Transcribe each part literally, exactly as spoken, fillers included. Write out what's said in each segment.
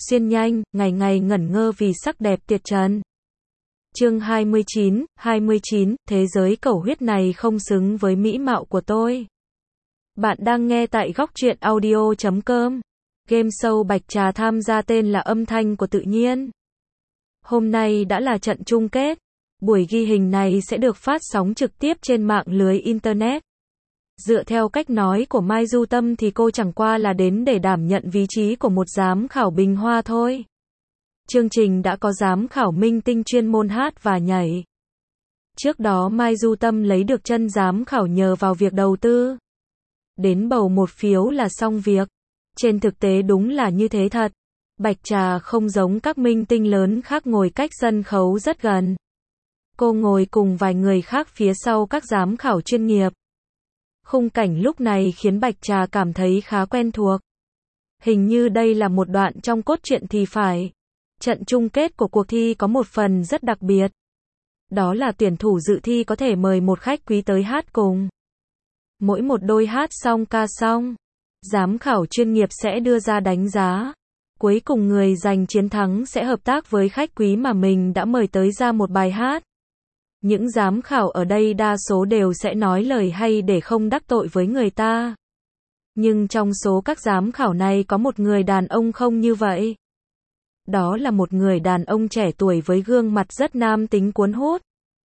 xuyên nhanh, ngày ngày ngẩn ngơ vì sắc đẹp tuyệt trần. Chương hai mươi chín, hai mươi chín, thế giới cẩu huyết này không xứng với mỹ mạo của tôi. Bạn đang nghe tại góc truyện audio chấm com. Game show Bạch Trà tham gia tên là Âm thanh của tự nhiên. Hôm nay đã là trận chung kết. Buổi ghi hình này sẽ được phát sóng trực tiếp trên mạng lưới Internet. Dựa theo cách nói của Mai Du Tâm thì cô chẳng qua là đến để đảm nhận vị trí của một giám khảo bình hoa thôi. Chương trình đã có giám khảo minh tinh chuyên môn hát và nhảy. Trước đó Mai Du Tâm lấy được chân giám khảo nhờ vào việc đầu tư. Đến bầu một phiếu là xong việc. Trên thực tế đúng là như thế thật. Bạch Trà không giống các minh tinh lớn khác ngồi cách sân khấu rất gần. Cô ngồi cùng vài người khác phía sau các giám khảo chuyên nghiệp. Khung cảnh lúc này khiến Bạch Trà cảm thấy khá quen thuộc. Hình như đây là một đoạn trong cốt truyện thì phải. Trận chung kết của cuộc thi có một phần rất đặc biệt. Đó là tuyển thủ dự thi có thể mời một khách quý tới hát cùng. Mỗi một đôi hát xong ca xong, giám khảo chuyên nghiệp sẽ đưa ra đánh giá. Cuối cùng người giành chiến thắng sẽ hợp tác với khách quý mà mình đã mời tới ra một bài hát. Những giám khảo ở đây đa số đều sẽ nói lời hay để không đắc tội với người ta. Nhưng trong số các giám khảo này có một người đàn ông không như vậy. Đó là một người đàn ông trẻ tuổi với gương mặt rất nam tính cuốn hút.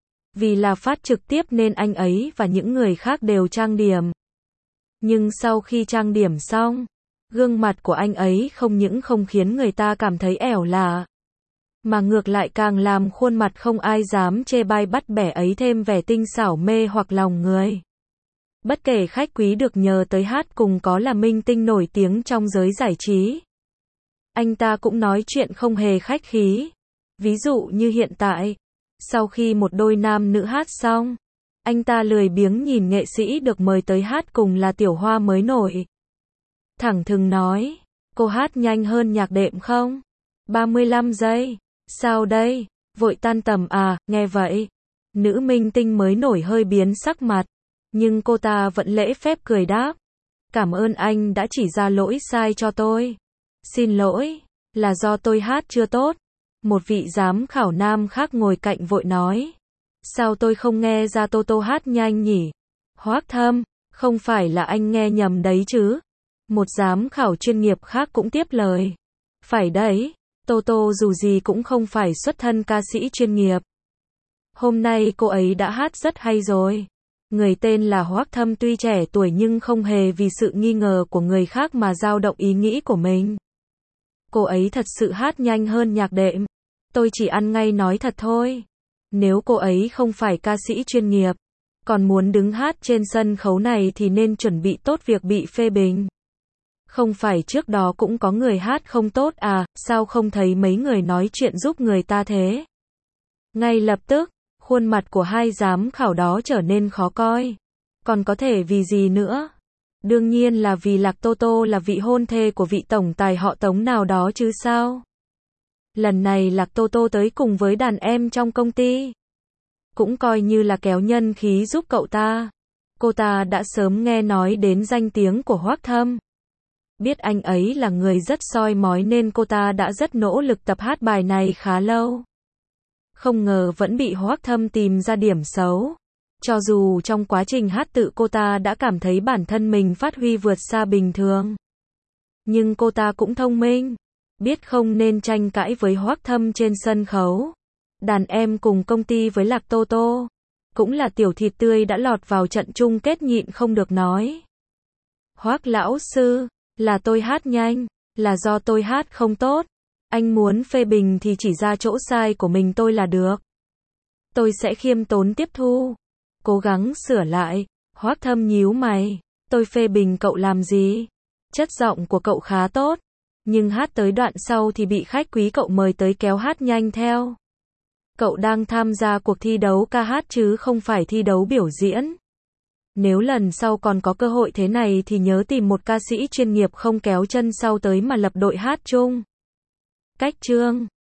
Vì là phát trực tiếp nên anh ấy và những người khác đều trang điểm. Nhưng sau khi trang điểm xong, gương mặt của anh ấy không những không khiến người ta cảm thấy ẻo lả, mà ngược lại càng làm khuôn mặt không ai dám chê bai bắt bẻ ấy thêm vẻ tinh xảo mê hoặc lòng người. Bất kể khách quý được nhờ tới hát cùng có là minh tinh nổi tiếng trong giới giải trí, anh ta cũng nói chuyện không hề khách khí. Ví dụ như hiện tại, sau khi một đôi nam nữ hát xong, anh ta lười biếng nhìn nghệ sĩ được mời tới hát cùng là Tiểu Hoa mới nổi. Thẳng thừng nói, cô hát nhanh hơn nhạc đệm không? ba mươi lăm giây. Sao đây? Vội tan tầm à? Nghe vậy, nữ minh tinh mới nổi hơi biến sắc mặt, nhưng cô ta vẫn lễ phép cười đáp. Cảm ơn anh đã chỉ ra lỗi sai cho tôi. Xin lỗi, là do tôi hát chưa tốt. Một vị giám khảo nam khác ngồi cạnh vội nói. Sao tôi không nghe ra Tô Tô hát nhanh nhỉ? Hoác Thâm, không phải là anh nghe nhầm đấy chứ? Một giám khảo chuyên nghiệp khác cũng tiếp lời. Phải đấy, Tô Tô dù gì cũng không phải xuất thân ca sĩ chuyên nghiệp. Hôm nay cô ấy đã hát rất hay rồi. Người tên là Hoác Thâm tuy trẻ tuổi nhưng không hề vì sự nghi ngờ của người khác mà dao động ý nghĩ của mình. Cô ấy thật sự hát nhanh hơn nhạc đệm. Tôi chỉ ăn ngay nói thật thôi. Nếu cô ấy không phải ca sĩ chuyên nghiệp, còn muốn đứng hát trên sân khấu này thì nên chuẩn bị tốt việc bị phê bình. Không phải trước đó cũng có người hát không tốt à, sao không thấy mấy người nói chuyện giúp người ta thế? Ngay lập tức, khuôn mặt của hai giám khảo đó trở nên khó coi. Còn có thể vì gì nữa? Đương nhiên là vì Lạc Tô Tô là vị hôn thê của vị tổng tài họ Tống nào đó chứ sao? Lần này Lạc Tô Tô tới cùng với đàn em trong công ty, cũng coi như là kéo nhân khí giúp cậu ta. Cô ta đã sớm nghe nói đến danh tiếng của Hoác Thâm. Biết anh ấy là người rất soi mói nên cô ta đã rất nỗ lực tập hát bài này khá lâu. Không ngờ vẫn bị Hoác Thâm tìm ra điểm xấu. Cho dù trong quá trình hát tự cô ta đã cảm thấy bản thân mình phát huy vượt xa bình thường. Nhưng cô ta cũng thông minh, biết không nên tranh cãi với Hoác Thâm trên sân khấu. Đàn em cùng công ty với Lạc Tô Tô, cũng là tiểu thịt tươi đã lọt vào trận chung kết nhịn không được nói. Hoác lão sư, là tôi hát nhanh, là do tôi hát không tốt. Anh muốn phê bình thì chỉ ra chỗ sai của mình tôi là được. Tôi sẽ khiêm tốn tiếp thu, cố gắng sửa lại. Hoác Thâm nhíu mày, tôi phê bình cậu làm gì? Chất giọng của cậu khá tốt, nhưng hát tới đoạn sau thì bị khách quý cậu mời tới kéo hát nhanh theo. Cậu đang tham gia cuộc thi đấu ca hát chứ không phải thi đấu biểu diễn. Nếu lần sau còn có cơ hội thế này thì nhớ tìm một ca sĩ chuyên nghiệp không kéo chân sau tới mà lập đội hát chung. Cách chương